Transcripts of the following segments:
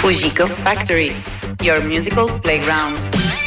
Fujiko Factory, your musical playground.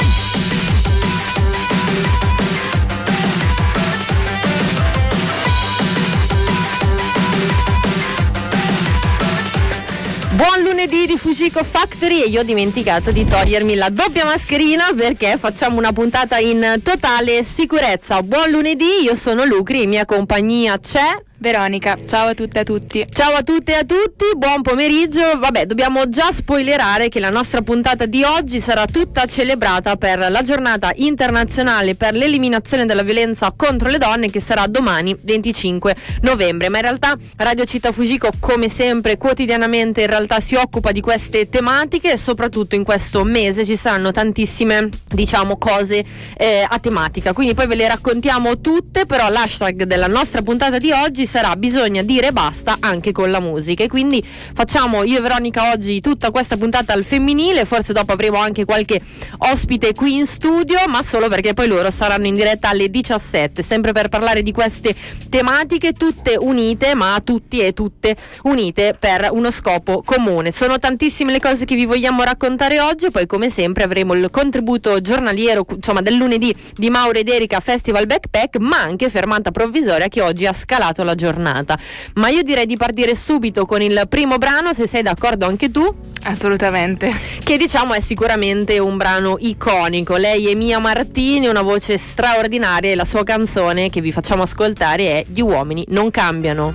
Buon lunedì di Fujiko Factory, e io ho dimenticato di togliermi la doppia mascherina perché facciamo una puntata in totale sicurezza. Buon lunedì, io sono Lucri, in mia compagnia c'è Veronica. Ciao a tutte e a tutti. Ciao a tutte e a tutti, buon pomeriggio. Vabbè, dobbiamo già spoilerare che la nostra puntata di oggi sarà tutta celebrata per la giornata internazionale per l'eliminazione della violenza contro le donne, che sarà domani 25 novembre. Ma in realtà Radio Città Fujiko, come sempre, quotidianamente in realtà si occupa di queste tematiche, e soprattutto in questo mese ci saranno tantissime, cose a tematica. Quindi poi ve le raccontiamo tutte, però l'hashtag della nostra puntata di oggi sarà bisogna dire basta anche con la musica, e quindi facciamo io e Veronica oggi tutta questa puntata al femminile. Forse dopo avremo anche qualche ospite qui in studio, ma solo perché poi loro saranno in diretta alle 17, sempre per parlare di queste tematiche tutte unite, ma tutti e tutte unite per uno scopo comune. Sono tantissime le cose che vi vogliamo raccontare oggi, poi come sempre avremo il contributo giornaliero, del lunedì, di Mauro ed Erika Festival Backpack, ma anche fermata provvisoria che oggi ha scalato la giornata. Ma io direi di partire subito con il primo brano, se sei d'accordo anche tu. Assolutamente. Che è sicuramente un brano iconico. Lei è Mia Martini, una voce straordinaria, e la sua canzone che vi facciamo ascoltare è Gli uomini non cambiano.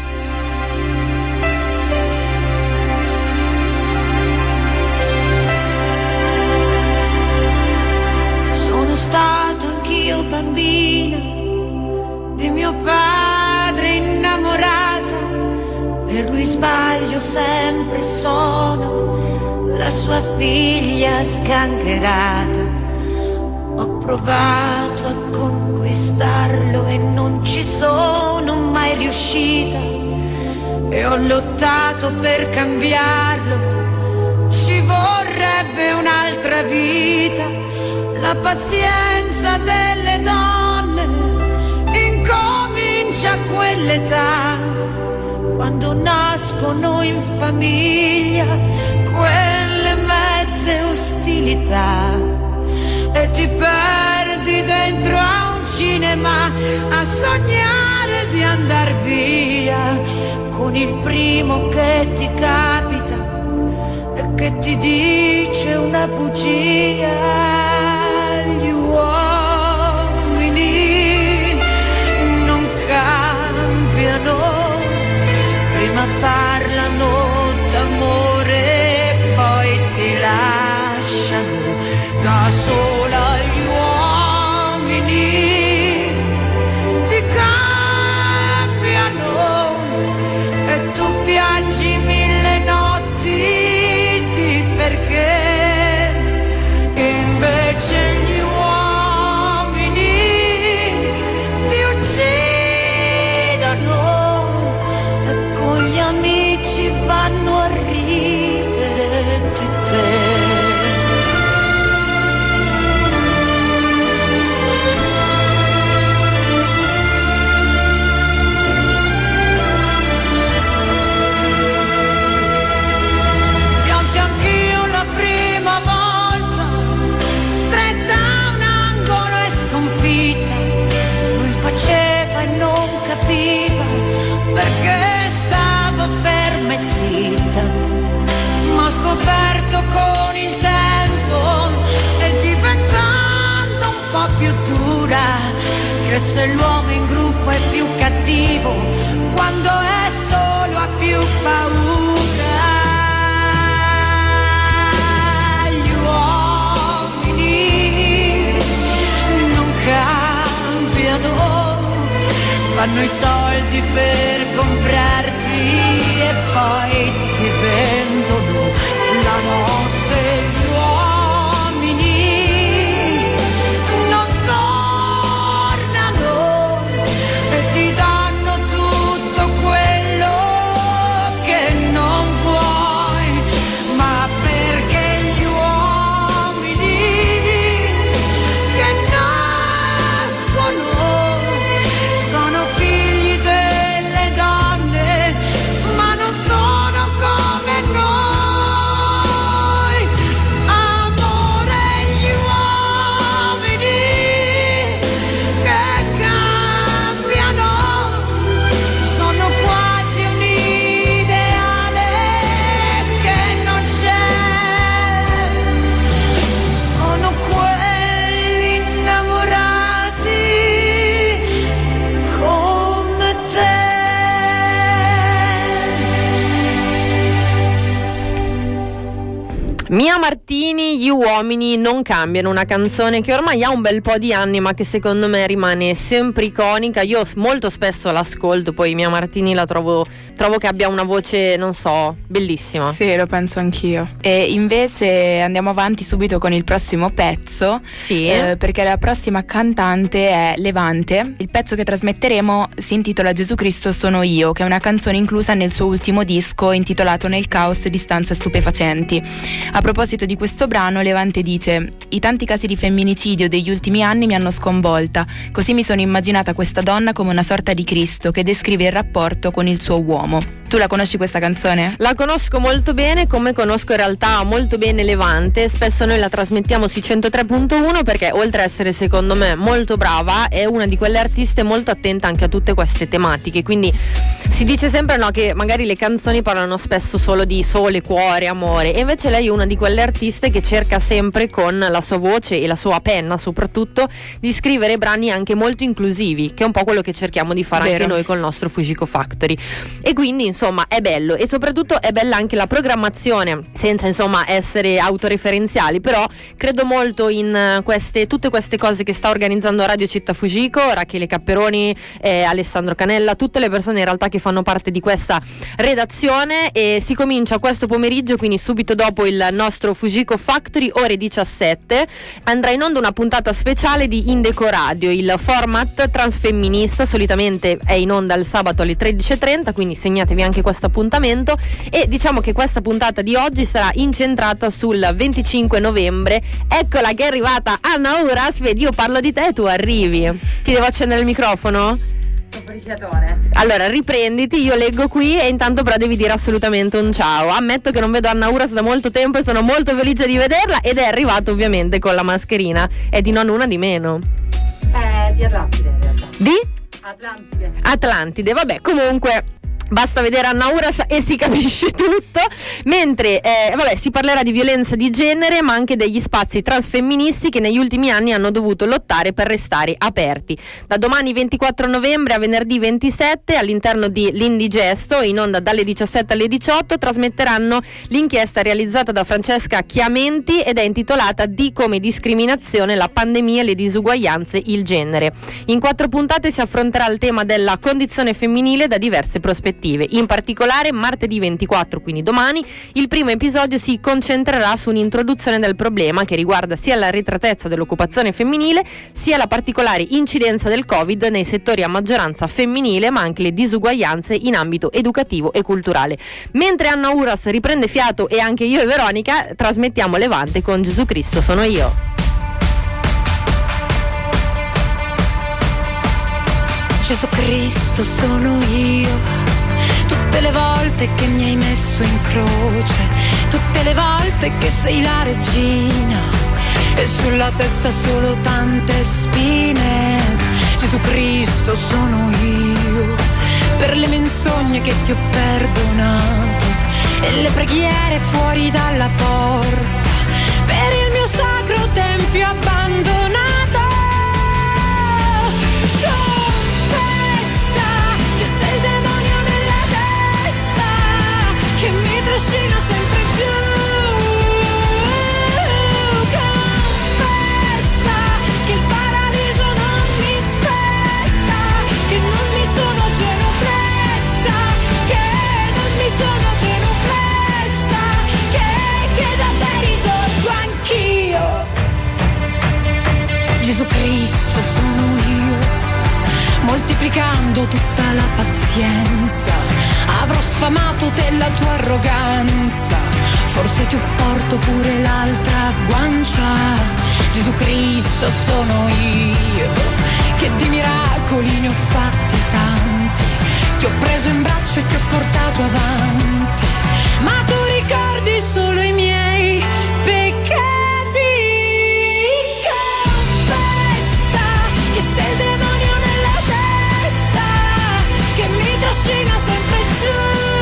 Sono stato anch'io bambina di mio padre innamorata, per lui sbaglio sempre, sono la sua figlia sgangherata. Ho provato a conquistarlo e non ci sono mai riuscita, e ho lottato per cambiarlo, ci vorrebbe un'altra vita. La pazienza delle donne incomincia a quell'età, quando nascono in famiglia quelle mezze ostilità, e ti perdi dentro a un cinema a sognare di andar via con il primo che ti capita e che ti dice una bugia. Gli uomini non cambiano, prima parlano d'amore, poi ti lasciano da sola. Gli uomini ti cambiano e tu piangi mille notti di perché. Invece gli uomini ti uccidono e con gli amici vanno a ridere di te. Piansi anch'io la prima volta, stretta a un angolo e sconfitta. Lui faceva e non capiva perché stavo ferma e zitta. Ma ho scoperto con il tempo, e diventando un po' più dura, che se l'uomo in gruppo è più cattivo quando è solo ha più paura. Gli uomini non cambiano, fanno i soldi per comprarti e poi ti vendono la notte. Gli uomini non tornano e ti danno tutto quello che non vuoi, ma perché gli uomini che nascono sono figli delle Mia Martini, Gli uomini non cambiano, una canzone che ormai ha un bel po' di anni ma che secondo me rimane sempre iconica. Io molto spesso l'ascolto, poi Mia Martini la trovo che abbia una voce, non so, bellissima. Sì, lo penso anch'io. E invece andiamo avanti subito con il prossimo pezzo. Sì. Perché la prossima cantante è Levante. Il pezzo che trasmetteremo si intitola Gesù Cristo sono io, che è una canzone inclusa nel suo ultimo disco intitolato Nel caos di stanze stupefacenti. A proposito di questo brano, Levante dice: i tanti casi di femminicidio degli ultimi anni mi hanno sconvolta, così mi sono immaginata questa donna come una sorta di Cristo che descrive il rapporto con il suo uomo. Tu la conosci questa canzone? La conosco molto bene, come conosco in realtà molto bene Levante. Spesso noi la trasmettiamo sui 103.1 perché oltre a essere secondo me molto brava è una di quelle artiste molto attenta anche a tutte queste tematiche, quindi si dice sempre che magari le canzoni parlano spesso solo di sole, cuore, amore, e invece lei è una di quelle artiste che cerca sempre con la sua voce e la sua penna soprattutto di scrivere brani anche molto inclusivi, che è un po' quello che cerchiamo di fare anche noi col nostro Fujiko Factory. E quindi insomma è bello, e soprattutto è bella anche la programmazione, senza insomma essere autoreferenziali, però credo molto in tutte queste cose che sta organizzando Radio Città Fujiko, Rachele Capperoni, Alessandro Canella, tutte le persone in realtà che fanno parte di questa redazione. E si comincia questo pomeriggio, quindi subito dopo il nostro Fujiko Factory, ore 17, andrà in onda una puntata speciale di Indeco Radio, il format transfemminista, solitamente è in onda il sabato alle 13.30, quindi segnatevi anche questo appuntamento. E diciamo che questa puntata di oggi sarà incentrata sul 25 novembre. Eccola che è arrivata Anna Uras, vedi, io parlo di te e tu arrivi. Ti devo accendere il microfono? Allora riprenditi, io leggo qui e intanto però devi dire assolutamente un ciao. Ammetto che non vedo Anna Uras da molto tempo e sono molto felice di vederla, ed è arrivata ovviamente con la mascherina, è di non una di meno. Di Atlantide in realtà. Di? Atlantide, vabbè, comunque basta vedere Anna Uras e si capisce tutto. Mentre si parlerà di violenza di genere, ma anche degli spazi transfemministi che negli ultimi anni hanno dovuto lottare per restare aperti. Da domani 24 novembre a venerdì 27, all'interno di l'Indigesto, in onda dalle 17 alle 18, trasmetteranno l'inchiesta realizzata da Francesca Chiamenti ed è intitolata Di come discriminazione, la pandemia, le disuguaglianze, il genere. In 4 puntate si affronterà il tema della condizione femminile da diverse prospettive. In particolare martedì 24, quindi domani, il primo episodio si concentrerà su un'introduzione del problema che riguarda sia l'arretratezza dell'occupazione femminile sia la particolare incidenza del Covid nei settori a maggioranza femminile, ma anche le disuguaglianze in ambito educativo e culturale. Mentre Anna Uras riprende fiato e anche io e Veronica trasmettiamo Levante con Gesù Cristo sono io. Gesù Cristo sono io, tutte le volte che mi hai messo in croce, tutte le volte che sei la regina e sulla testa solo tante spine. Gesù Cristo sono io, per le menzogne che ti ho perdonato e le preghiere fuori dalla porta, per il mio sacro tempio abbandonato. Sei il demonio nella testa che mi trascina sempre giù. Confessa che il paradiso non mi spetta, che non mi sono genuflessa, che non mi sono genuflessa, che da te risorgo anch'io. Gesù Cristo sono io, moltiplicando tutta la pazienza, avrò sfamato della tua arroganza, forse ti porto pure l'altra guancia. Gesù Cristo sono io, che di miracoli ne ho fatti tanti, ti ho preso in braccio e ti ho portato avanti, ma tu ricordi solo i miei peccati. Confessa che sei il demonio nella testa che mi trascina sempre giù.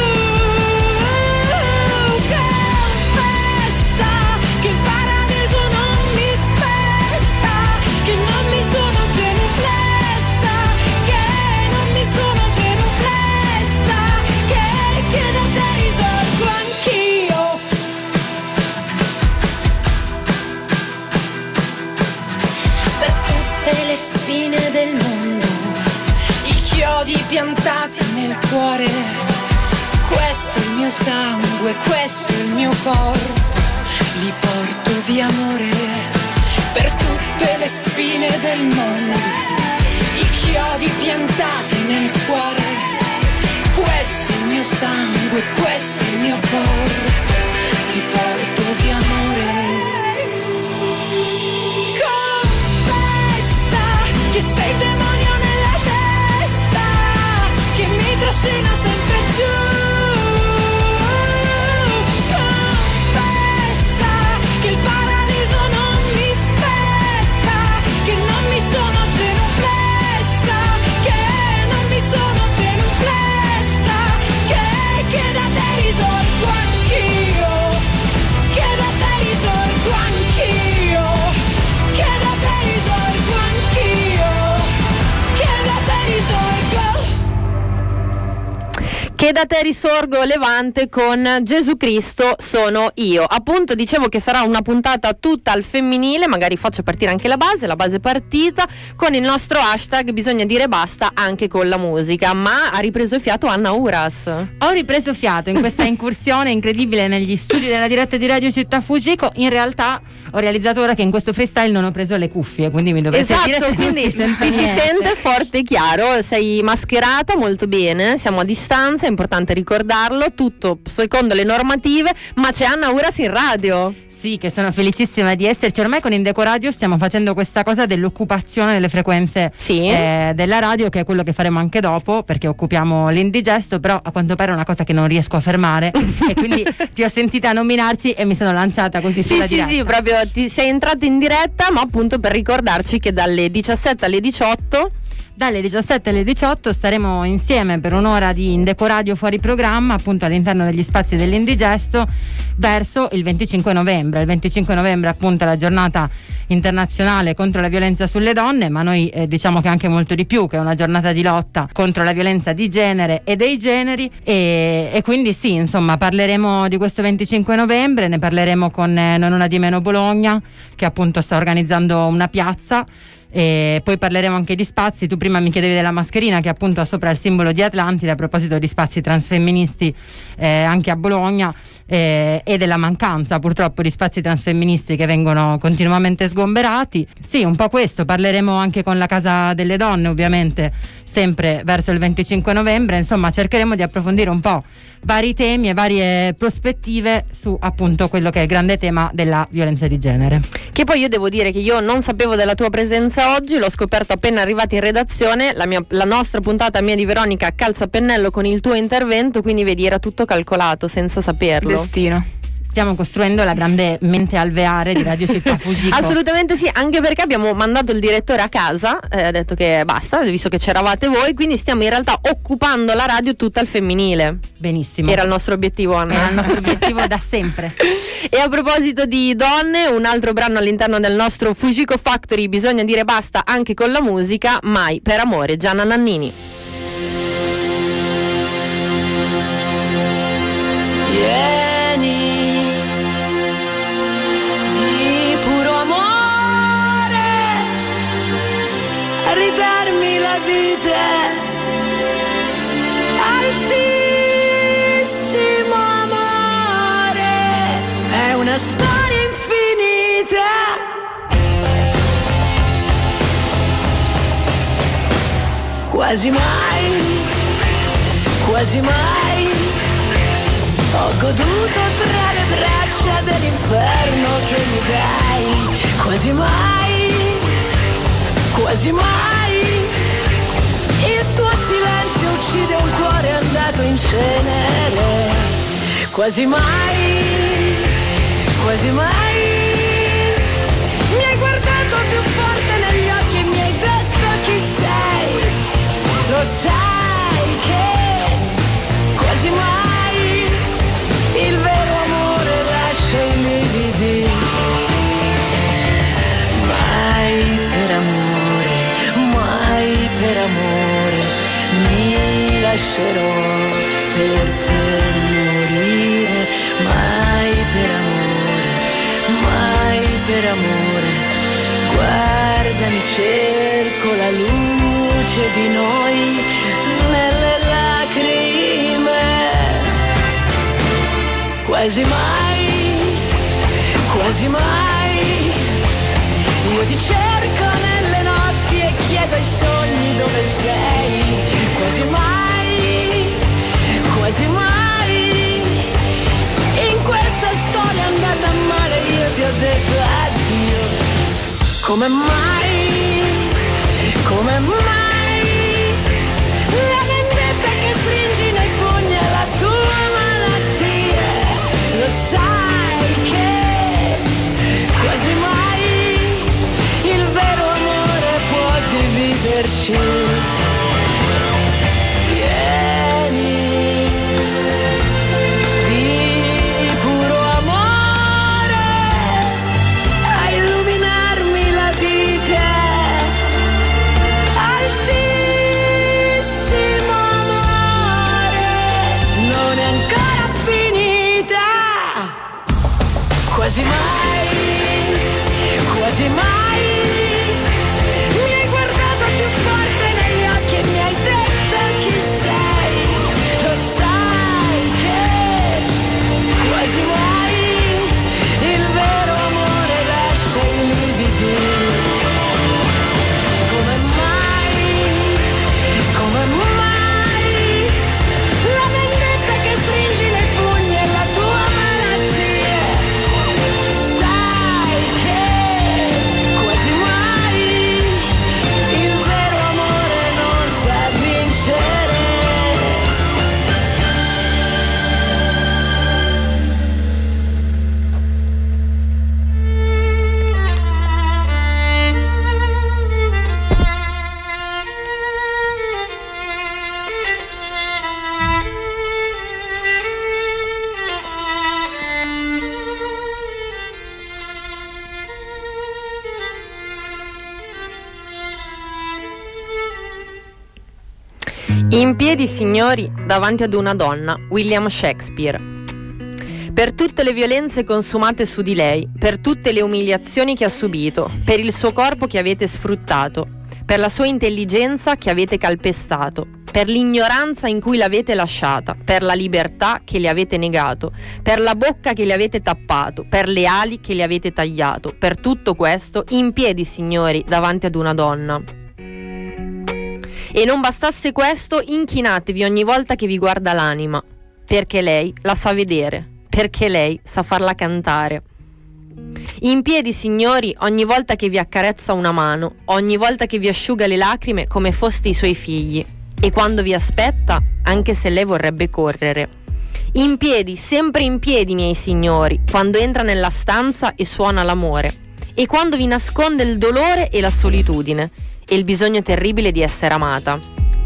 Confessa che il paradiso non mi spetta, che non mi sono genuflessa, che non mi sono genuflessa, che da te risorgo sangue, questo è il mio corpo. Li porto via amore per tutte le spine del mondo, i chiodi piantati nel cuore. Questo è il mio sangue, questo è il mio corpo. Li porto via amore. Confessa che sei il demonio nella testa, che mi trascina sempre giù. Che da te risorgo Levante con Gesù Cristo sono io. Appunto dicevo che sarà una puntata tutta al femminile, magari faccio partire anche la base partita, con il nostro hashtag bisogna dire basta anche con la musica. Ma ha ripreso fiato Anna Uras. Ho ripreso fiato in questa incursione incredibile negli studi della diretta di Radio Città Fujiko. In realtà ho realizzato ora che in questo freestyle non ho preso le cuffie, quindi mi dovrete dire se quindi non si sente ti si niente. sente forte e chiaro, sei mascherata molto bene, siamo a distanza, è importante ricordarlo, tutto secondo le normative, ma c'è Anna Uras in radio. Sì, che sono felicissima di esserci. Ormai con Indeco Radio stiamo facendo questa cosa dell'occupazione delle frequenze della radio, che è quello che faremo anche dopo, perché occupiamo l'Indigesto, però a quanto pare è una cosa che non riesco a fermare e quindi ti ho sentita nominarci e mi sono lanciata così sulla diretta. Sì, proprio ti sei entrata in diretta, ma appunto per ricordarci che dalle 17 alle 18 dalle 17 alle 18 staremo insieme per un'ora di Indeco Radio fuori programma, appunto all'interno degli spazi dell'Indigesto, verso il 25 novembre. Il 25 novembre appunto è la giornata internazionale contro la violenza sulle donne, ma noi diciamo che anche molto di più, che è una giornata di lotta contro la violenza di genere e dei generi, e quindi sì, insomma, parleremo di questo 25 novembre, ne parleremo con Non Una di Meno Bologna, che appunto sta organizzando una piazza. E poi parleremo anche di spazi. Tu prima mi chiedevi della mascherina, che appunto ha sopra il simbolo di Atlantide, a proposito di spazi transfemministi anche a Bologna, e della mancanza purtroppo di spazi transfemministi che vengono continuamente sgomberati. Sì, un po' questo. Parleremo anche con la Casa delle Donne, ovviamente sempre verso il 25 novembre. Insomma, cercheremo di approfondire un po' vari temi e varie prospettive su appunto quello che è il grande tema della violenza di genere. Che poi io devo dire che io non sapevo della tua presenza oggi, l'ho scoperto appena arrivati in redazione. La nostra puntata mia di Veronica calza a pennello con il tuo intervento, quindi vedi, era tutto calcolato senza saperlo. Destino. Stiamo costruendo la grande mente alveare di Radio Città Fujiko. Assolutamente sì, anche perché abbiamo mandato il direttore a casa, ha detto che basta, visto che c'eravate voi, quindi stiamo in realtà occupando la radio tutta al femminile. Benissimo. Era il nostro obiettivo, Anna. Era il nostro obiettivo da sempre. E a proposito di donne, un altro brano all'interno del nostro Fujiko Factory, bisogna dire basta anche con la musica, Mai per amore, Gianna Nannini. Ridarmi la vita, altissimo amore, è una storia infinita. Quasi mai ho goduto tra le braccia dell'inferno che mi dai. Quasi mai il tuo silenzio uccide un cuore andato in cenere. Quasi mai mi hai guardato più forte negli occhi e mi hai detto chi sei. Lo sai che quasi mai il vero amore lascia i lividi. Per amore mi lascerò per te morire. Mai per amore, guardami, cerco la luce di noi nelle lacrime. quasi mai, quasi mai. Io ti cerco nelle notti e chiedo ai sogni dove sei, quasi mai, quasi mai. In questa storia andata male io ti ho detto addio. Come mai, come mai, la vendetta che stringi nei pugni è la tua malattia. Lo sai che quasi mai il vero amore può dividerci. Vieni di puro amore a illuminarmi la vita. Altissimo amore, non è ancora finita. Quasi mai, quasi mai. Mi hai guardato più forte negli occhi e mi hai detto chi sei. Lo sai che quasi mai il vero amore lascia i lividi. Come mai, come mai, la vendetta che stringi nei pugni è la tua malattia. Sai che quasi mai il vero amore non sa vincere. In piedi, signori, davanti ad una donna, William Shakespeare. Per tutte le violenze consumate su di lei, per tutte le umiliazioni che ha subito, per il suo corpo che avete sfruttato, per la sua intelligenza che avete calpestato, per l'ignoranza in cui l'avete lasciata, per la libertà che le avete negato, per la bocca che le avete tappato, per le ali che le avete tagliato, per tutto questo, in piedi, signori, davanti ad una donna. E non bastasse questo, inchinatevi ogni volta che vi guarda l'anima, perché lei la sa vedere, perché lei sa farla cantare. In piedi, signori, ogni volta che vi accarezza una mano, ogni volta che vi asciuga le lacrime come foste i suoi figli, e quando vi aspetta, anche se lei vorrebbe correre. In piedi, sempre in piedi, miei signori, quando entra nella stanza e suona l'amore, e quando vi nasconde il dolore e la solitudine, e il bisogno terribile di essere amata.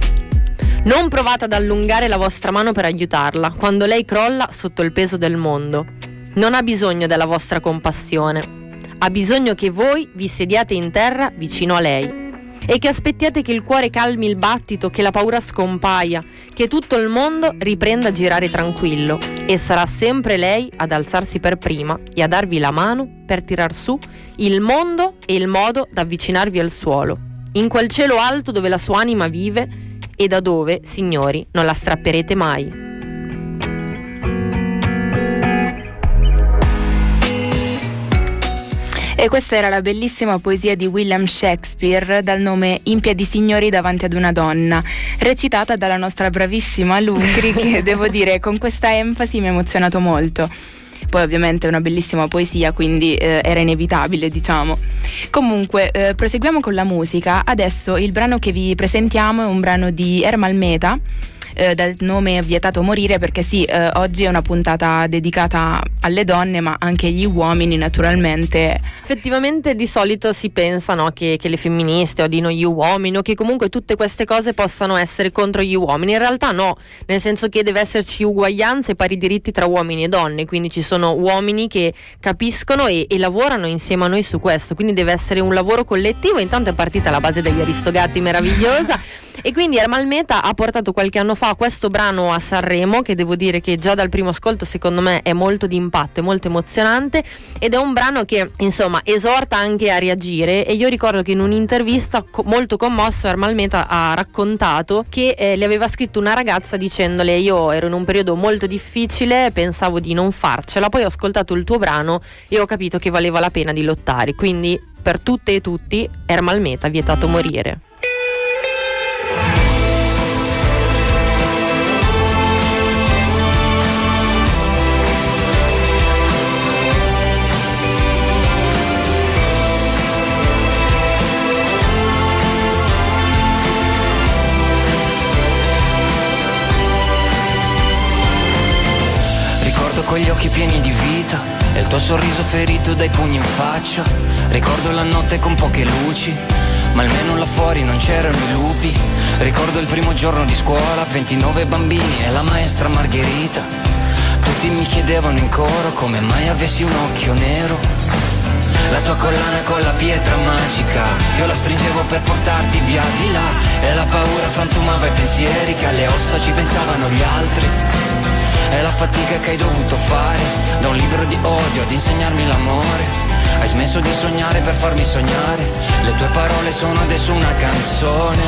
Non provate ad allungare la vostra mano per aiutarla quando lei crolla sotto il peso del mondo. Non ha bisogno della vostra compassione, ha bisogno che voi vi sediate in terra vicino a lei e che aspettiate che il cuore calmi il battito, che la paura scompaia, che tutto il mondo riprenda a girare tranquillo, e sarà sempre lei ad alzarsi per prima e a darvi la mano per tirar su il mondo e il modo da avvicinarvi al suolo, in quel cielo alto dove la sua anima vive e da dove, signori, non la strapperete mai. E questa era la bellissima poesia di William Shakespeare dal nome In piedi, signori, davanti ad una donna, recitata dalla nostra bravissima Lucri, che devo dire con questa enfasi mi ha emozionato molto. Poi ovviamente è una bellissima poesia, quindi era inevitabile, diciamo. Comunque proseguiamo con la musica. Adesso il brano che vi presentiamo è un brano di Ermal Meta, dal nome Vietato morire, perché sì, oggi è una puntata dedicata alle donne, ma anche agli uomini, naturalmente. Effettivamente di solito si pensa, no, che le femministe odino gli uomini, o che comunque tutte queste cose possano essere contro gli uomini. In realtà no, nel senso che deve esserci uguaglianza e pari diritti tra uomini e donne, quindi ci sono uomini che capiscono e lavorano insieme a noi su questo, quindi deve essere un lavoro collettivo. Intanto è partita la base degli Aristogatti meravigliosa e quindi Ermal Meta ha portato qualche anno fa fa questo brano a Sanremo, che devo dire che già dal primo ascolto secondo me è molto di impatto, è molto emozionante, ed è un brano che insomma esorta anche a reagire. E io ricordo che in un'intervista molto commosso Ermal Meta ha raccontato che le aveva scritto una ragazza dicendole: io ero in un periodo molto difficile, pensavo di non farcela, poi ho ascoltato il tuo brano e ho capito che valeva la pena di lottare. Quindi per tutte e tutti, Ermal Meta, vietato morire. Ricordo quegli occhi pieni di vita e il tuo sorriso ferito dai pugni in faccia. Ricordo la notte con poche luci, ma almeno là fuori non c'erano i lupi. Ricordo il primo giorno di scuola, 29 bambini e la maestra Margherita. Tutti mi chiedevano in coro come mai avessi un occhio nero. La tua collana con la pietra magica, io la stringevo per portarti via di là. E la paura frantumava i pensieri, che alle ossa ci pensavano gli altri. È la fatica che hai dovuto fare, da un libro di odio ad insegnarmi l'amore. Hai smesso di sognare per farmi sognare, le tue parole sono adesso una canzone.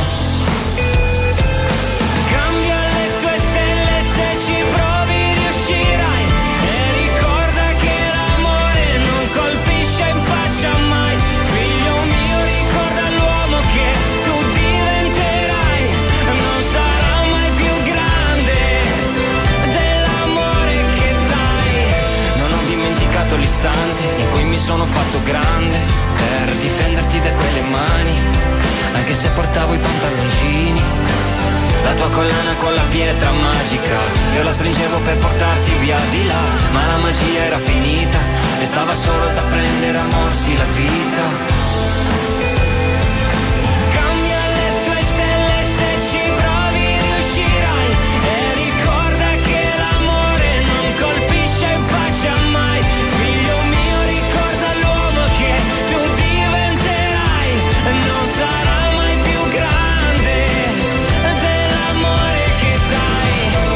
Cambia le tue stelle, se ci provi riuscirai. E ricorda che l'amore non colpisce in faccia mai. Figlio mio, ricorda l'uomo che tu diventerai. Non sarà mai più grande dell'amore che dai. Non ho dimenticato l'istante in cui mi sono fatto grande per difenderti da quelle mani, anche se portavo i pantaloncini. La tua collana con la pietra magica, io la stringevo per portarti via di là, ma la magia era finita e stava solo da prendere a morsi la vita. Cambia le tue stelle, se ci provi riuscirai. E ricorda che l'amore non colpisce in faccia mai. Figlio mio, ricorda l'uomo che tu diventerai. Non sarà mai più grande dell'amore che dai.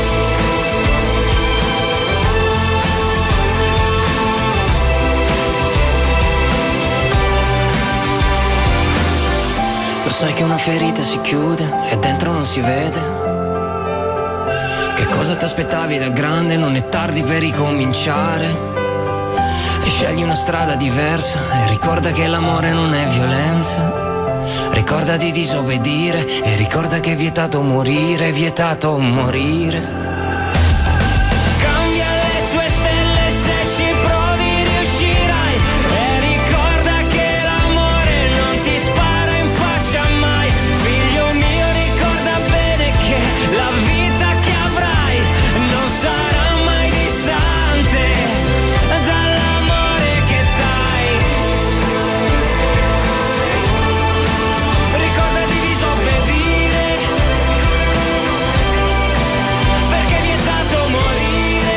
Lo sai che una ferita si chiude e dentro non si vede. Che cosa ti aspettavi da grande? Non è tardi per ricominciare. E scegli una strada diversa e ricorda che l'amore non è violenza. Ricorda di disobbedire e ricorda che è vietato morire, è vietato morire. Cambia le tue stelle, se ci provi riuscirai. E ricorda che l'amore non ti spara in faccia mai. Figlio mio, ricorda bene che la vita che avrai non sarà mai distante dall'amore che dai. Ricorda di disobbedire, perché è vietato morire.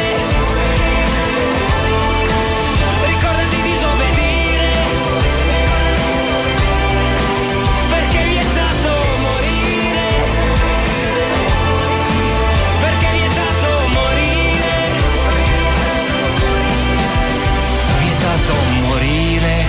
Ricorda di disobbedire, perché è vietato morire. Perché è vietato morire. Vietato morire.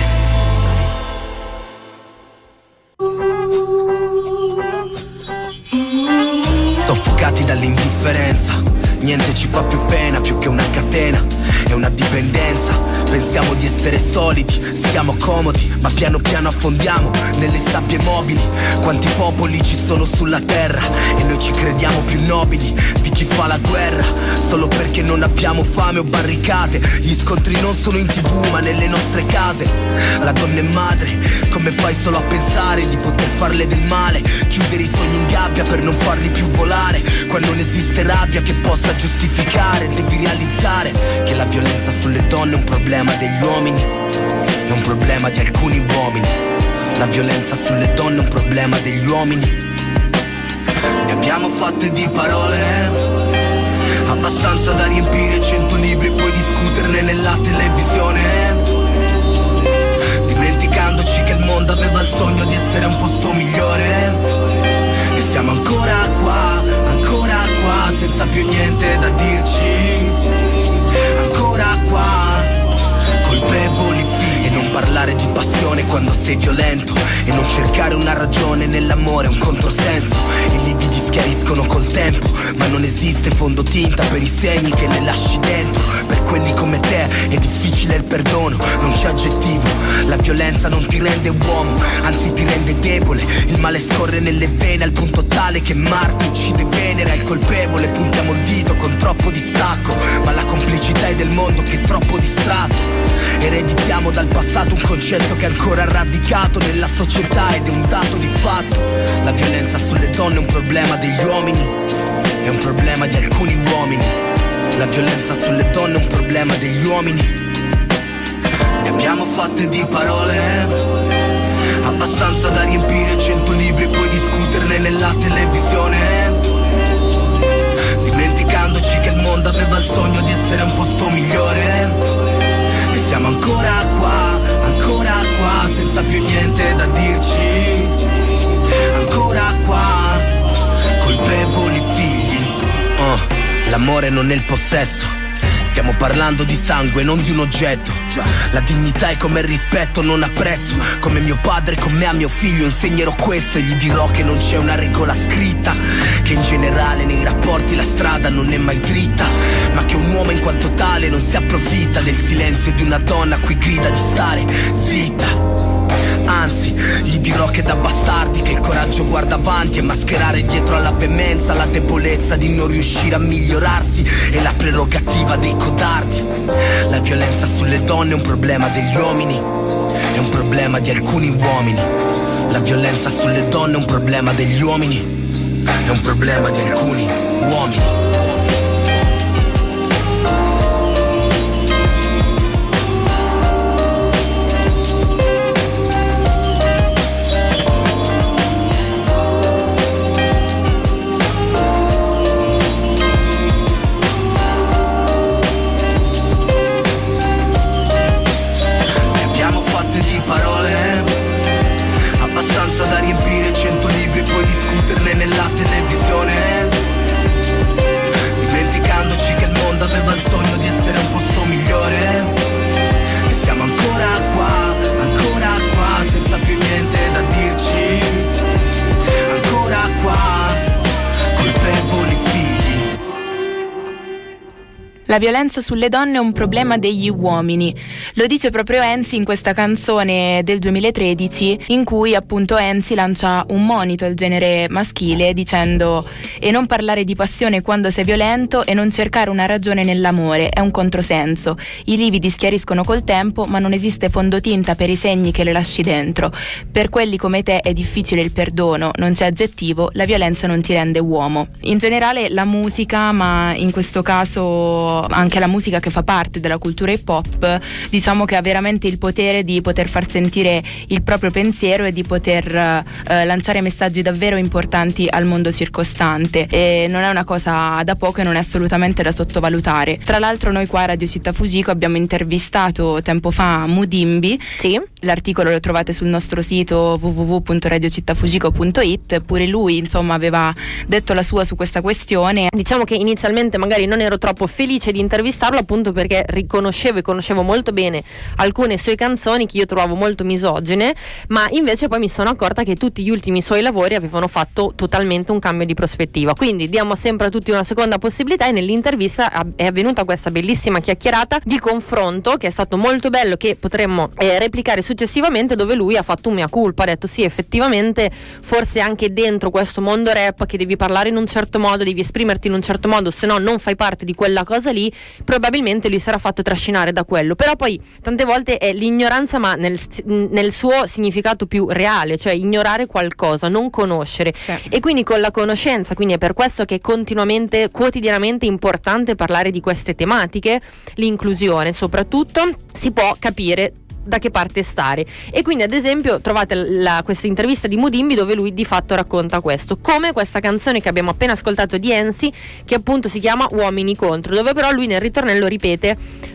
Soffocati dall'indifferenza, niente ci fa più pena più che una catena, è una dipendenza. Pensiamo di essere soliti, stiamo comodi, ma piano piano affondiamo nelle sabbie mobili. Quanti popoli ci sono sulla terra e noi ci crediamo più nobili di chi fa la guerra, solo perché non abbiamo fame o barricate. Gli scontri non sono in TV ma nelle nostre case. La donna è madre, come fai solo a pensare di poter farle del male? Chiudere i sogni in gabbia per non farli più volare. Qua non esiste rabbia che possa giustificare. Devi realizzare che la violenza sulle donne è un problema degli uomini, è un problema di alcuni uomini. La violenza sulle donne è un problema degli uomini. Ne abbiamo fatte di parole, abbastanza da riempire 100 libri e poi discuterne nella televisione, dimenticandoci che il mondo aveva il sogno di essere un posto migliore. E siamo ancora qua, ancora qua, quando sei violento e non cercare una ragione nell'amore è un controsenso. I lividi schiariscono col tempo, ma non esiste fondotinta per i segni che le lasci dentro. Per quelli come te è difficile il perdono, non c'è aggettivo. La violenza non ti rende uomo, anzi ti rende debole. Il male scorre nelle vene al punto tale che Marte uccide Venere. Il colpevole puntiamo il dito con troppo distacco, ma la complicità è del mondo che è troppo distratto. Ereditiamo dal passato un concetto che è ancora radicato nella società ed è un dato di fatto. La violenza sulle donne è un problema degli uomini, è un problema di alcuni uomini. La violenza sulle donne è un problema degli uomini. Ne abbiamo fatte di parole, abbastanza da riempire 100 libri e poi discuterne nella televisione, dimenticandoci che il mondo aveva il sogno di essere un posto migliore. E siamo ancora qua, senza più niente da dirci, ancora qua, colpevoli figli. L'amore non è il possesso, stiamo parlando di sangue, non di un oggetto. La dignità è come il rispetto, non ha prezzo. Come mio padre con me a mio figlio insegnerò questo e gli dirò che non c'è una regola scritta, che in generale nei rapporti la strada non è mai dritta, ma che un uomo in quanto tale non si approfitta del silenzio di una donna a cui grida di stare zitta. Anzi, gli dirò che da bastardi che il coraggio guarda avanti e mascherare dietro alla veemenza la debolezza di non riuscire a migliorarsi è la prerogativa dei codardi. La violenza sulle donne è un problema degli uomini, è un problema di alcuni uomini. La violenza sulle donne è un problema degli uomini, è un problema di alcuni uomini. Nella televisione, dimenticandoci che il mondo aveva il sogno di essere un posto migliore. E siamo ancora qua, senza più niente da dirci, ancora qua, colpevoli figli. La violenza sulle donne è un problema degli uomini. Lo dice proprio Enzi in questa canzone del 2013 in cui appunto Enzi lancia un monito al genere maschile dicendo: e non parlare di passione quando sei violento e non cercare una ragione nell'amore, è un controsenso. I lividi schiariscono col tempo, ma non esiste fondotinta per i segni che le lasci dentro. Per quelli come te è difficile il perdono, non c'è aggettivo, la violenza non ti rende uomo. In generale la musica, ma in questo caso anche la musica che fa parte della cultura hip hop, diciamo che ha veramente il potere di poter far sentire il proprio pensiero e di poter lanciare messaggi davvero importanti al mondo circostante, e non è una cosa da poco e non è assolutamente da sottovalutare. Tra l'altro noi qua a Radio Città Fujiko abbiamo intervistato tempo fa Mudimbi. Sì. L'articolo lo trovate sul nostro sito www.radiocittafujiko.it. Pure lui insomma aveva detto la sua su questa questione. Diciamo che inizialmente magari non ero troppo felice di intervistarlo, appunto perché riconoscevo e conoscevo molto bene alcune sue canzoni che io trovavo molto misogine, ma invece poi mi sono accorta che tutti gli ultimi suoi lavori avevano fatto totalmente un cambio di prospettiva. Quindi diamo sempre a tutti una seconda possibilità, e nell'intervista è avvenuta questa bellissima chiacchierata di confronto che è stato molto bello, che potremmo replicare successivamente, dove lui ha fatto un mea culpa, ha detto sì, effettivamente forse anche dentro questo mondo rap che devi parlare in un certo modo, devi esprimerti in un certo modo, se no non fai parte di quella cosa lì. Probabilmente lui sarà fatto trascinare da quello, però poi tante volte è l'ignoranza, ma nel suo significato più reale, cioè ignorare qualcosa, non conoscere. Sì. E quindi con la conoscenza, quindi è per questo che è continuamente, quotidianamente importante parlare di queste tematiche, l'inclusione soprattutto, si può capire da che parte stare. E quindi ad esempio trovate questa intervista di Mudimbi dove lui di fatto racconta questo, come questa canzone che abbiamo appena ascoltato di Enzi, che appunto si chiama Uomini contro, dove però lui nel ritornello ripete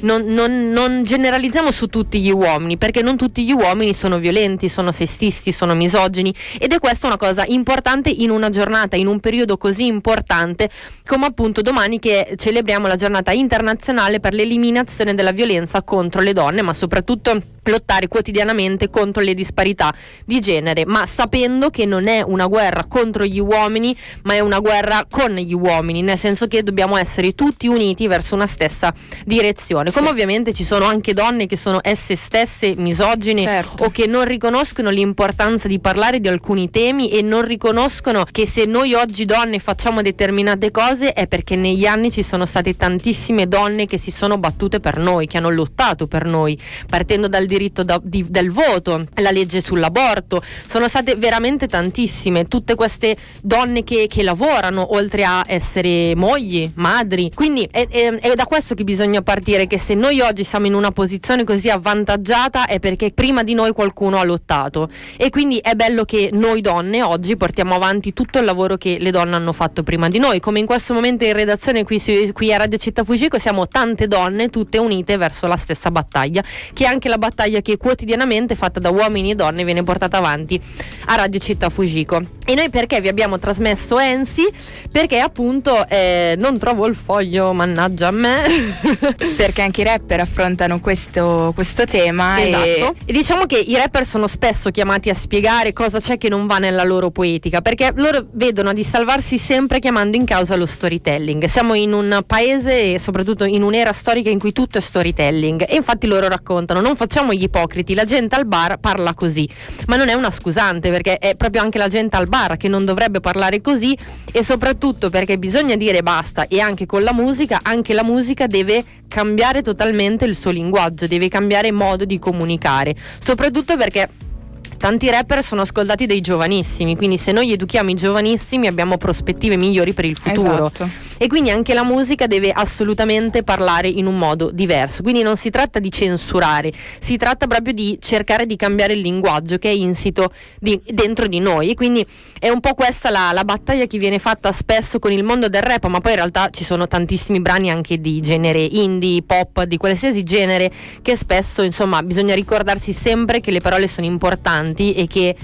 non generalizziamo su tutti gli uomini, perché non tutti gli uomini sono violenti, sono sessisti, sono misogini, ed è questa una cosa importante in una giornata, in un periodo così importante come appunto domani, che celebriamo la giornata internazionale per l'eliminazione della violenza contro le donne, ma soprattutto lottare quotidianamente contro le disparità di genere, ma sapendo che non è una guerra contro gli uomini, ma è una guerra con gli uomini, nel senso che dobbiamo essere tutti uniti verso una stessa direzione. Come ovviamente ci sono anche donne che sono esse stesse misogine, o che non riconoscono l'importanza di parlare di alcuni temi e non riconoscono che se noi oggi donne facciamo determinate cose è perché negli anni ci sono state tantissime donne che si sono battute per noi, che hanno lottato per noi, partendo dal diritto del voto, la legge sull'aborto. Sono state veramente tantissime tutte queste donne che lavorano, oltre a essere mogli, madri. Quindi è da questo che bisogna partire, che se noi oggi siamo in una posizione così avvantaggiata è perché prima di noi qualcuno ha lottato, e quindi è bello che noi donne oggi portiamo avanti tutto il lavoro che le donne hanno fatto prima di noi, come in questo momento in redazione qui a Radio Città Fugico siamo tante donne tutte unite verso la stessa battaglia, che è anche la battaglia che quotidianamente, fatta da uomini e donne, viene portata avanti a Radio Città Fugico. E noi perché vi abbiamo trasmesso Ensi? Perché appunto non trovo il foglio, mannaggia a me. Perché anche i rapper affrontano questo tema. Esatto. E diciamo che i rapper sono spesso chiamati a spiegare cosa c'è che non va nella loro poetica, perché loro vedono di salvarsi sempre chiamando in causa lo storytelling. Siamo in un paese e soprattutto in un'era storica in cui tutto è storytelling, e infatti loro raccontano: non facciamo gli ipocriti, la gente al bar parla così, ma non è una scusante, perché è proprio anche la gente al bar che non dovrebbe parlare così, e soprattutto perché bisogna dire basta. E anche con la musica, anche la musica deve cambiare totalmente il suo linguaggio, deve cambiare modo di comunicare, soprattutto perché tanti rapper sono ascoltati dai giovanissimi, quindi se noi educhiamo i giovanissimi abbiamo prospettive migliori per il futuro. Esatto. E quindi anche la musica deve assolutamente parlare in un modo diverso, quindi non si tratta di censurare, si tratta proprio di cercare di cambiare il linguaggio che è insito dentro di noi. E quindi è un po' questa la battaglia che viene fatta spesso con il mondo del rap, ma poi in realtà ci sono tantissimi brani anche di genere indie, pop, di qualsiasi genere, che spesso, insomma, bisogna ricordarsi sempre che le parole sono importanti e che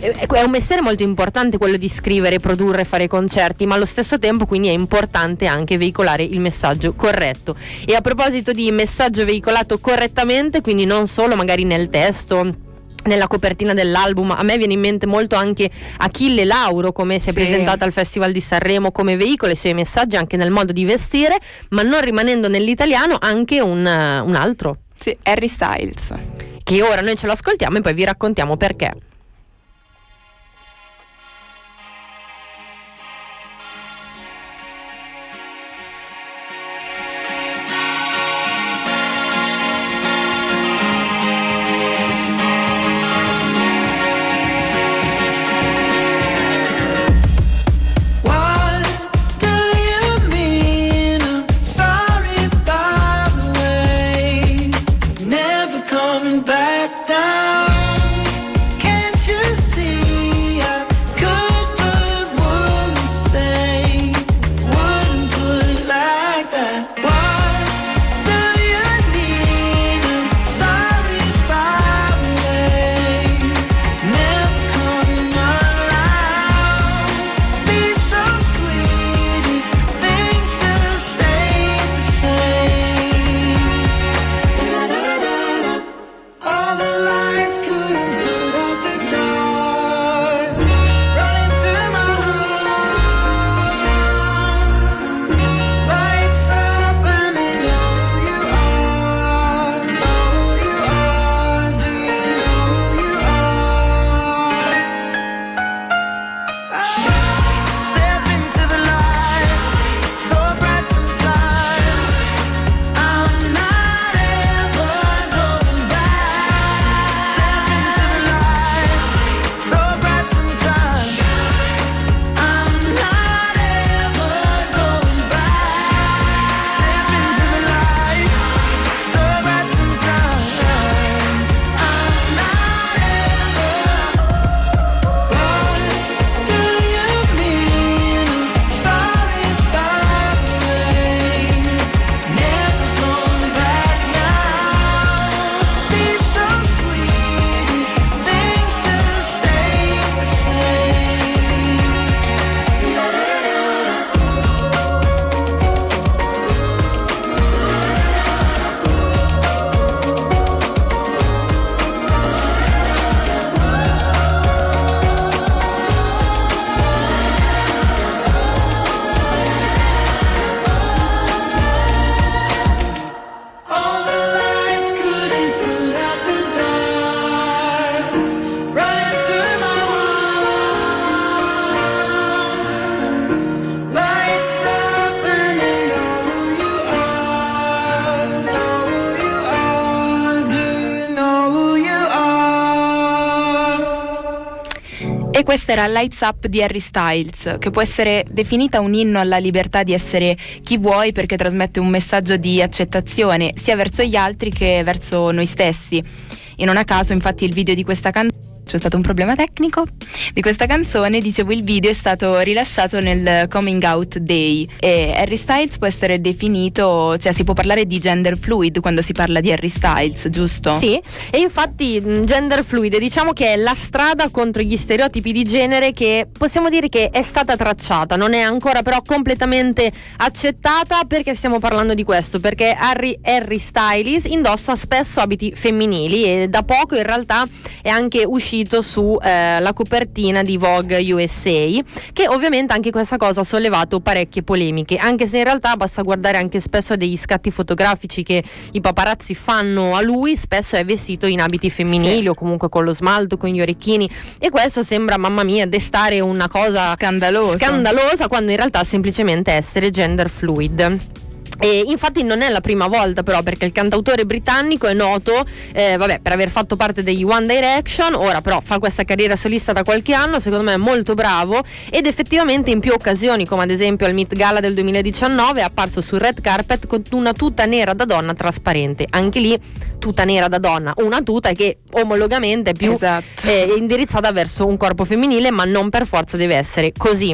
è un mestiere molto importante quello di scrivere, produrre, fare concerti, ma allo stesso tempo quindi è importante anche veicolare il messaggio corretto. E a proposito di messaggio veicolato correttamente, quindi non solo magari nel testo, nella copertina dell'album, a me viene in mente molto anche Achille Lauro, come si è presentata al Festival di Sanremo, come veicola i suoi messaggi anche nel modo di vestire, ma non rimanendo nell'italiano anche un altro. Sì, Harry Styles, che ora noi ce lo ascoltiamo e poi vi raccontiamo perché. Back down, can't E questa era Lights Up di Harry Styles, che può essere definita un inno alla libertà di essere chi vuoi, perché trasmette un messaggio di accettazione sia verso gli altri che verso noi stessi. E non a caso, infatti, il video di questa canzone, c'è stato un problema tecnico di questa canzone, dicevo, il video è stato rilasciato nel Coming Out Day, e Harry Styles può essere definito, cioè si può parlare di gender fluid quando si parla di Harry Styles, giusto? Sì, e infatti gender fluid diciamo che è la strada contro gli stereotipi di genere che possiamo dire che è stata tracciata, non è ancora però completamente accettata. Perché stiamo parlando di questo? Perché Harry Styles indossa spesso abiti femminili e da poco in realtà è anche uscito su la copertina di Vogue USA, che ovviamente anche questa cosa ha sollevato parecchie polemiche, anche se in realtà basta guardare anche spesso degli scatti fotografici che i paparazzi fanno a lui, spesso è vestito in abiti femminili, sì, o comunque con lo smalto, con gli orecchini, e questo sembra, mamma mia, destare una cosa scandalosa quando in realtà semplicemente essere gender fluid. E infatti non è la prima volta però, perché il cantautore britannico è noto per aver fatto parte degli One Direction, ora però fa questa carriera solista da qualche anno, secondo me è molto bravo, ed effettivamente in più occasioni, come ad esempio al Met Gala del 2019, è apparso sul red carpet con una tuta nera da donna trasparente. Anche lì tuta nera da donna, una tuta che omologamente è più indirizzata verso un corpo femminile, ma non per forza deve essere così.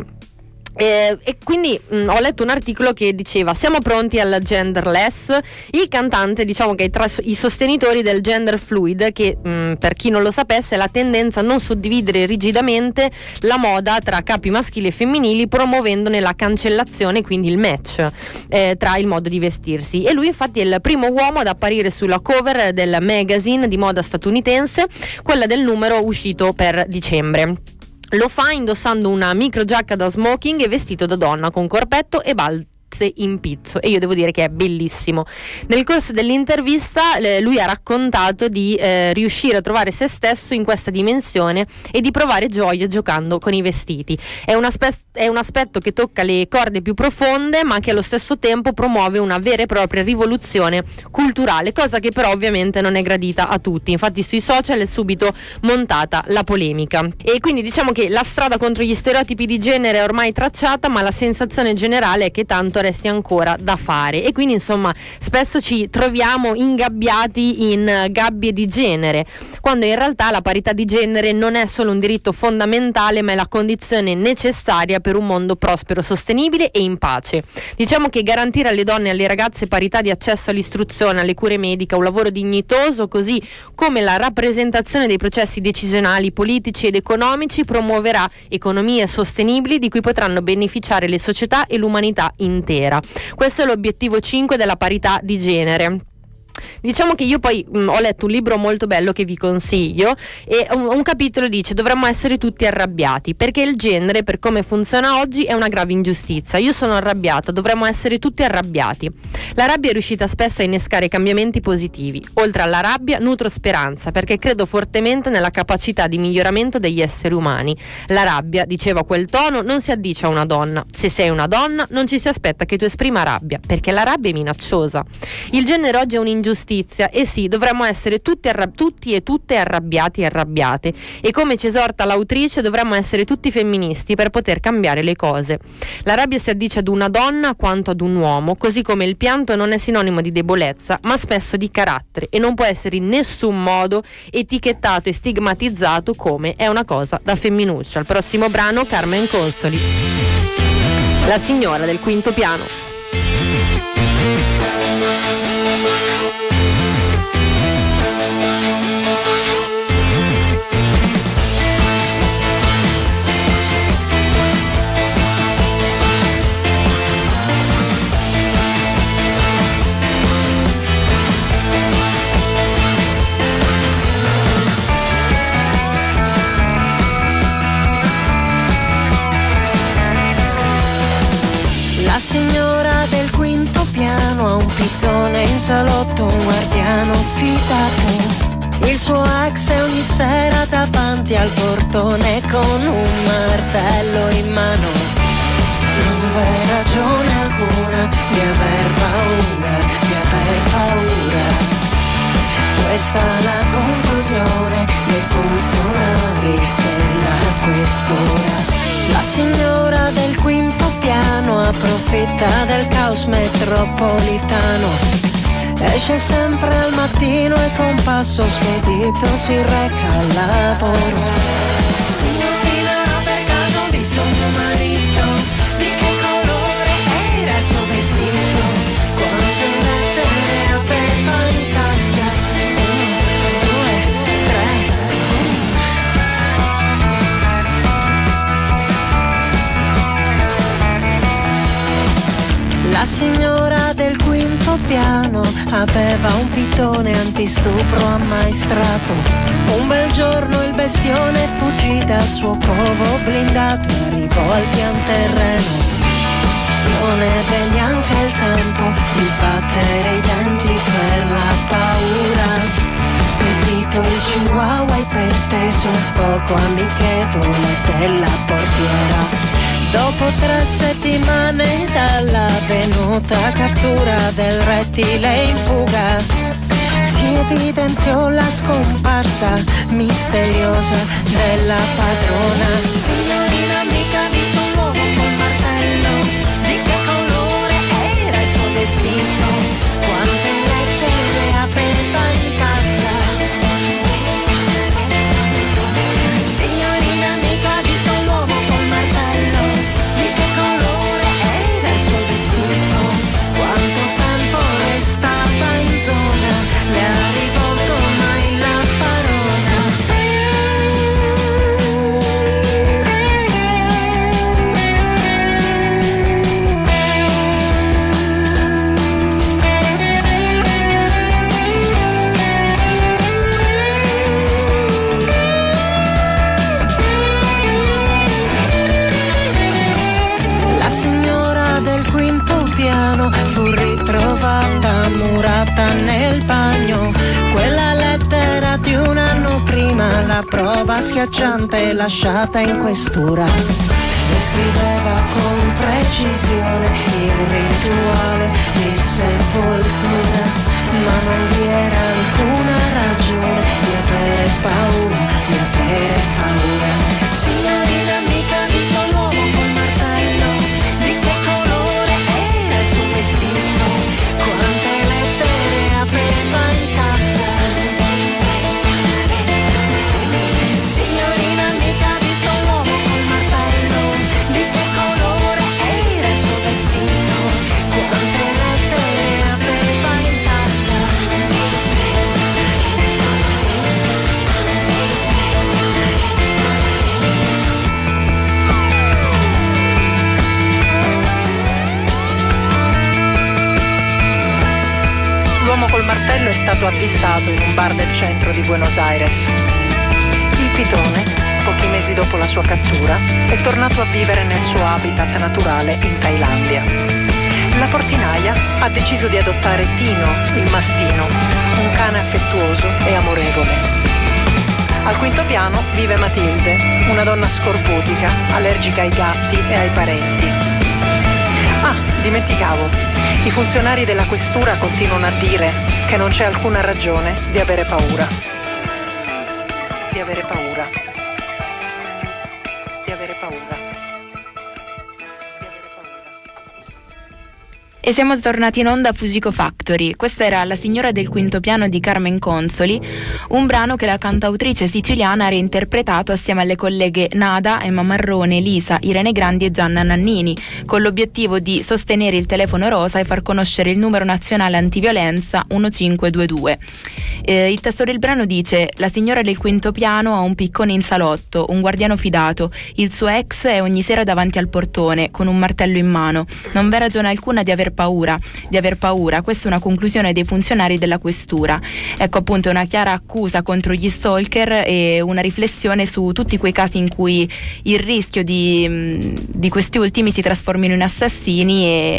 E quindi ho letto un articolo che diceva: siamo pronti al genderless. Il cantante, diciamo che è tra i sostenitori del gender fluid, che per chi non lo sapesse è la tendenza a non suddividere rigidamente la moda tra capi maschili e femminili, promuovendone la cancellazione, quindi il match tra il modo di vestirsi. E lui infatti è il primo uomo ad apparire sulla cover del magazine di moda statunitense, quella del numero uscito per dicembre. Lo fa indossando una micro giacca da smoking e vestito da donna con corpetto e balze in pizzo, e io devo dire che è bellissimo. Nel corso dell'intervista lui ha raccontato di riuscire a trovare se stesso in questa dimensione e di provare gioia giocando con i vestiti. È un aspetto che tocca le corde più profonde, ma che allo stesso tempo promuove una vera e propria rivoluzione culturale, cosa che però ovviamente non è gradita a tutti. Infatti sui social è subito montata la polemica, e quindi diciamo che la strada contro gli stereotipi di genere è ormai tracciata, ma la sensazione generale è che tanto resti ancora da fare, e quindi insomma spesso ci troviamo ingabbiati in gabbie di genere, quando in realtà la parità di genere non è solo un diritto fondamentale, ma è la condizione necessaria per un mondo prospero, sostenibile e in pace. Diciamo che garantire alle donne e alle ragazze parità di accesso all'istruzione, alle cure mediche, un lavoro dignitoso, così come la rappresentazione dei processi decisionali, politici ed economici, promuoverà economie sostenibili di cui potranno beneficiare le società e l'umanità intera. Questo è l'obiettivo 5 della parità di genere. Diciamo che io poi ho letto un libro molto bello che vi consiglio, e un capitolo dice: dovremmo essere tutti arrabbiati perché il genere, per come funziona oggi, è una grave ingiustizia. Io sono arrabbiata, dovremmo essere tutti arrabbiati. La rabbia è riuscita spesso a innescare cambiamenti positivi. Oltre alla rabbia nutro speranza, perché credo fortemente nella capacità di miglioramento degli esseri umani. La rabbia, diceva quel tono, non si addice a una donna. Se sei una donna non ci si aspetta che tu esprima rabbia, perché la rabbia è minacciosa. Il genere oggi è un'ingiustizia, e sì, dovremmo essere tutti e tutte arrabbiati e arrabbiate, e come ci esorta l'autrice dovremmo essere tutti femministi per poter cambiare le cose. La rabbia si addice ad una donna quanto ad un uomo, così come il pianto non è sinonimo di debolezza, ma spesso di carattere, e non può essere in nessun modo etichettato e stigmatizzato come è una cosa da femminuccia. Al prossimo brano Carmen Consoli, La signora del quinto piano. La signora del quinto piano ha un pittone in salotto, un guardiano fidato. Il suo ex è ogni sera davanti al portone con un martello in mano. Non v'è ragione alcuna di aver paura, di aver paura. Questa è la conclusione dei funzionari della questura. La signora del quinto piano approfitta del caos metropolitano. Esce sempre al mattino e con passo spedito si reca al lavoro. Signorina, per caso ho visto mio marito? Di che colore era il suo vestito? Quante lettere aveva in tasca? 1, 2, 3. La signora del quinto piano aveva un pitone antistupro ammaestrato. Un bel giorno il bestione fuggì dal suo covo blindato e arrivò al pian terreno. Non ebbe neanche il tempo di battere i denti per la paura. Pepito il chihuahua iperteso, poco amichevole della portiera. Dopo 3 settimane dalla venuta cattura del rettile in fuga, si evidenziò la scomparsa misteriosa della padrona. Signorina, mica ha visto un uomo col martello? Di che colore era il suo vestito? Quante lettere aveva in tasca? Signorina, mica ha visto un uomo col martello? Di che colore era il suo vestito? Quanto tempo restava in zona? Le ha rivolto mai la La signora del quinto piano fu ritrovata murata nel bagno. Quella lettera di un anno prima, la prova schiacciante lasciata in questura. Descriveva con precisione il rituale di sepoltura, ma non vi era alcuna ragione di avere paura, di avere paura. Signorina, mica ha visto l'uomo col martello? Di che colore era il suo vestito? Quante lettere aveva in tasca? Signorina, mica ha visto l'uomo col martello? Di che colore era il suo vestito? Quante lettere aveva in tasca? L'uomo col martello è stato avvistato in un bar del centro di Buenos Aires. Il pitone, pochi mesi dopo la sua cattura, è tornato a vivere nel suo habitat naturale in Thailandia. La portinaia ha deciso di adottare Tino, il mastino, un cane affettuoso e amorevole. Al quinto piano vive Matilde, una donna scorbutica, allergica ai gatti e ai parenti. Ah, dimenticavo. I funzionari della questura continuano a dire che non c'è alcuna ragione di avere paura. Di avere paura. Di avere paura. E siamo tornati in onda a Fusico Factory. Questa era La signora del quinto piano di Carmen Consoli, un brano che la cantautrice siciliana ha reinterpretato assieme alle colleghe Nada, Emma Marrone, Lisa, Irene Grandi e Gianna Nannini, con l'obiettivo di sostenere il telefono rosa e far conoscere il numero nazionale antiviolenza 1522. Il testo del brano dice: la signora del quinto piano ha un piccone in salotto, un guardiano fidato, il suo ex è ogni sera davanti al portone con un martello in mano, non v'è ragione alcuna di aver paura, questa è una conclusione dei funzionari della questura. Ecco, appunto, una chiara accusa contro gli stalker e una riflessione su tutti quei casi in cui il rischio di questi ultimi si trasformino in assassini e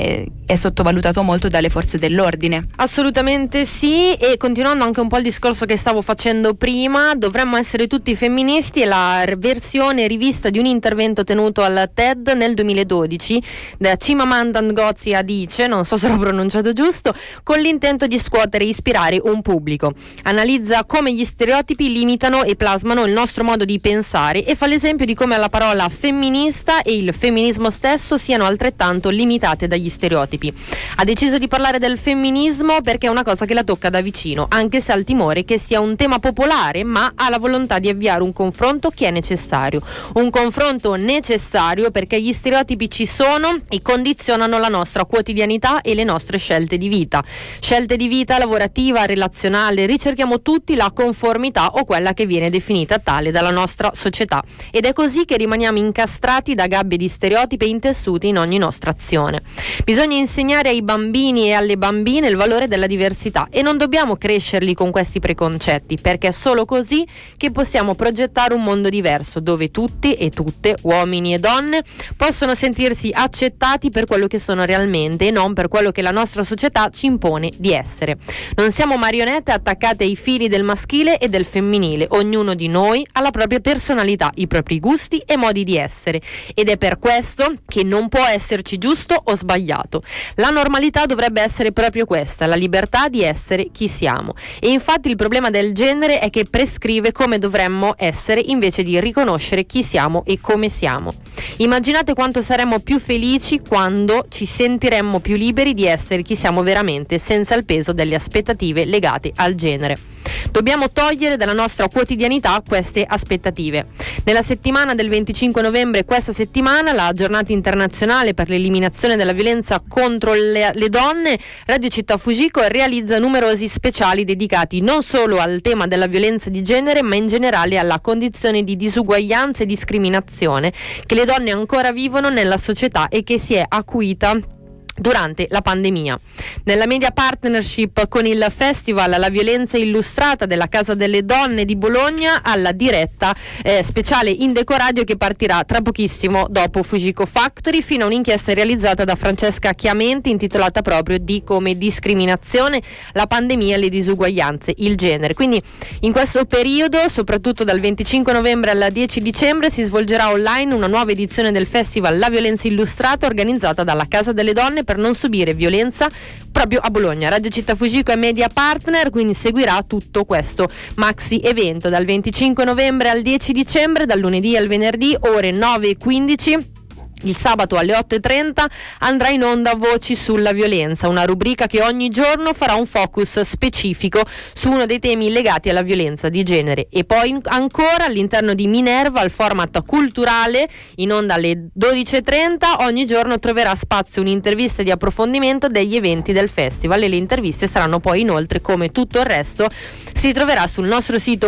è sottovalutato molto dalle forze dell'ordine. Assolutamente sì, e continuando anche un po' il discorso che stavo facendo prima, dovremmo essere tutti femministi è la versione rivista di un intervento tenuto al TED nel 2012 da Chimamanda Ngozi Adichie, non so se l'ho pronunciato giusto, con l'intento di scuotere e ispirare un pubblico. Analizza come gli stereotipi limitano e plasmano il nostro modo di pensare e fa l'esempio di come la parola femminista e il femminismo stesso siano altrettanto limitate dagli stereotipi. Ha deciso di parlare del femminismo perché è una cosa che la tocca da vicino, anche se ha il timore che sia un tema popolare, ma ha la volontà di avviare un confronto che è necessario. Un confronto necessario perché gli stereotipi ci sono e condizionano la nostra quotidianità e le nostre scelte di vita. Scelte di vita lavorativa, relazionale, ricerchiamo tutti la conformità o quella che viene definita tale dalla nostra società. Ed è così che rimaniamo incastrati da gabbie di stereotipi intessuti in ogni nostra azione. Bisogna insegnare ai bambini e alle bambine il valore della diversità e non dobbiamo crescerli con questi preconcetti, perché è solo così che possiamo progettare un mondo diverso, dove tutti e tutte, uomini e donne, possono sentirsi accettati per quello che sono realmente e non per quello che la nostra società ci impone di essere. Non siamo marionette attaccate ai fili del maschile e del femminile, ognuno di noi ha la propria personalità, i propri gusti e modi di essere, ed è per questo che non può esserci giusto o sbagliato. La normalità dovrebbe essere proprio questa, la libertà di essere chi siamo. E infatti il problema del genere è che prescrive come dovremmo essere invece di riconoscere chi siamo e come siamo. Immaginate quanto saremmo più felici quando ci sentiremmo più liberi di essere chi siamo veramente, senza il peso delle aspettative legate al genere. Dobbiamo togliere dalla nostra quotidianità queste aspettative. Nella settimana del 25 novembre, questa settimana, la giornata internazionale per l'eliminazione della violenza contro le donne, Radio Città Fujiko realizza numerosi speciali dedicati non solo al tema della violenza di genere, ma in generale alla condizione di disuguaglianza e discriminazione che le donne ancora vivono nella società e che si è acuita durante la pandemia. Nella media partnership con il festival La Violenza Illustrata della Casa delle Donne di Bologna, alla diretta speciale Indeco Radio che partirà tra pochissimo dopo Fujiko Factory, fino a un'inchiesta realizzata da Francesca Chiamenti intitolata proprio di come discriminazione, la pandemia, le disuguaglianze, il genere. Quindi in questo periodo, soprattutto dal 25 novembre al 10 dicembre, si svolgerà online una nuova edizione del festival La Violenza Illustrata organizzata dalla Casa delle Donne per non subire violenza proprio a Bologna. Radio Città Fujiko è media partner, quindi seguirà tutto questo maxi evento dal 25 novembre al 10 dicembre, dal lunedì al venerdì, ore 9:15. Il sabato alle 8:30 andrà in onda Voci sulla violenza, una rubrica che ogni giorno farà un focus specifico su uno dei temi legati alla violenza di genere. E poi ancora all'interno di Minerva, il format culturale, in onda alle 12:30, ogni giorno troverà spazio un'intervista di approfondimento degli eventi del festival, e le interviste saranno poi inoltre, come tutto il resto, si troverà sul nostro sito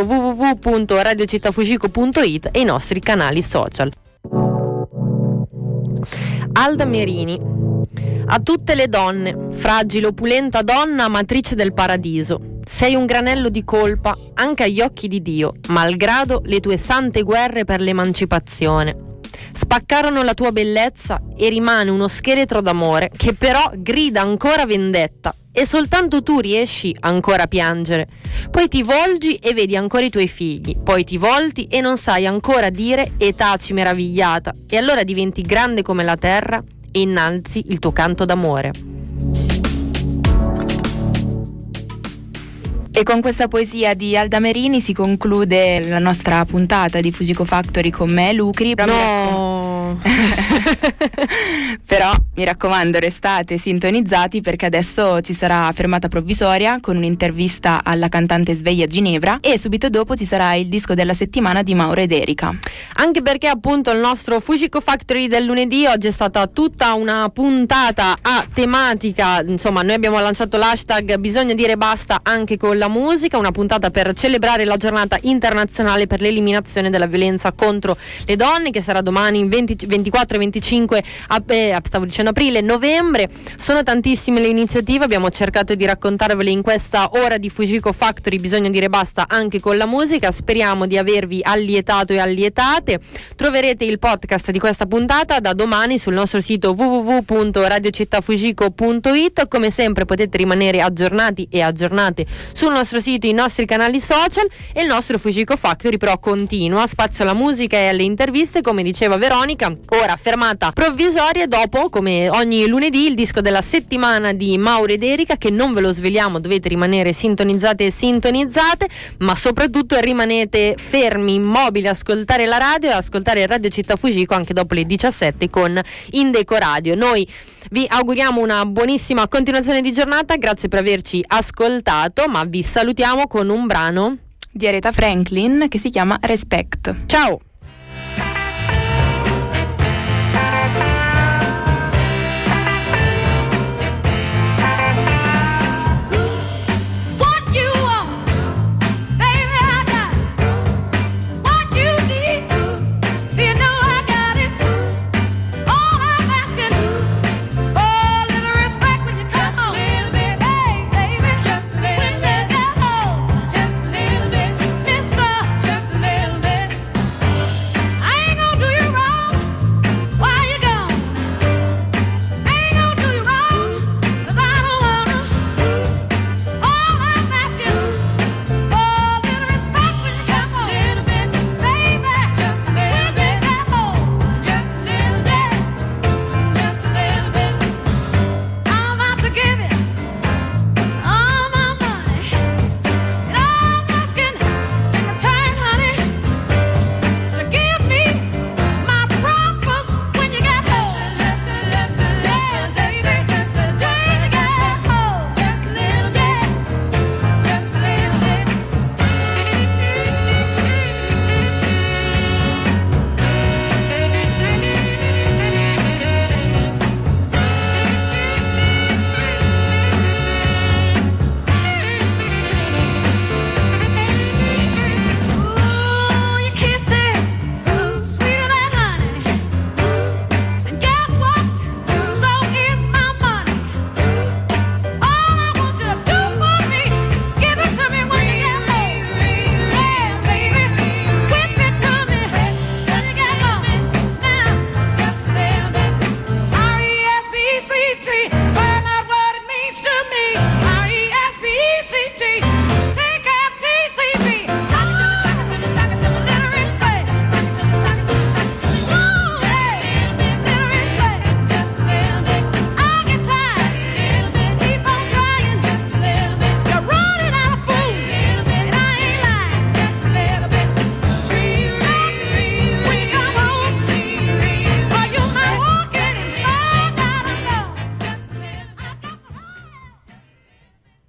www.radiocittafujiko.it e i nostri canali social. Alda Merini: a tutte le donne, fragile, opulenta donna, matrice del paradiso, sei un granello di colpa anche agli occhi di Dio, malgrado le tue sante guerre per l'emancipazione. Spaccarono la tua bellezza e rimane uno scheletro d'amore che però grida ancora vendetta, e soltanto tu riesci ancora a piangere. Poi ti volgi e vedi ancora i tuoi figli, poi ti volti e non sai ancora dire e taci meravigliata, e allora diventi grande come la terra e innalzi il tuo canto d'amore. E con questa poesia di Alda Merini si conclude la nostra puntata di Fujiko Factory con me, Lucri. No! Però mi raccomando, restate sintonizzati, perché adesso ci sarà fermata provvisoria con un'intervista alla cantante Sveglia Ginevra, e subito dopo ci sarà il disco della settimana di Mauro ed Erika. Anche perché appunto il nostro Fujiko Factory del lunedì oggi è stata tutta una puntata a tematica, insomma noi abbiamo lanciato l'hashtag bisogna dire basta anche con la musica, una puntata per celebrare la giornata internazionale per l'eliminazione della violenza contro le donne, che sarà domani 24 e 25 25 aprile, novembre. Sono tantissime le iniziative, abbiamo cercato di raccontarvele in questa ora di Fujiko Factory, bisogna dire basta anche con la musica. Speriamo di avervi allietato e allietate. Troverete il podcast di questa puntata da domani sul nostro sito www.radiocittafujiko.it. Come sempre potete rimanere aggiornati e aggiornate sul nostro sito, i nostri canali social, e il nostro Fujiko Factory però continua, spazio alla musica e alle interviste, come diceva Veronica. Ora fermata provvisoria, dopo come ogni lunedì il disco della settimana di Mauro ed Erika, che non ve lo sveliamo, dovete rimanere sintonizzate e sintonizzate, ma soprattutto rimanete fermi, immobili, ascoltare la radio e ascoltare Radio Città Fujiko anche dopo le 17 con Indeco Radio. Noi vi auguriamo una buonissima continuazione di giornata, grazie per averci ascoltato, ma vi salutiamo con un brano di Aretha Franklin che si chiama Respect. Ciao!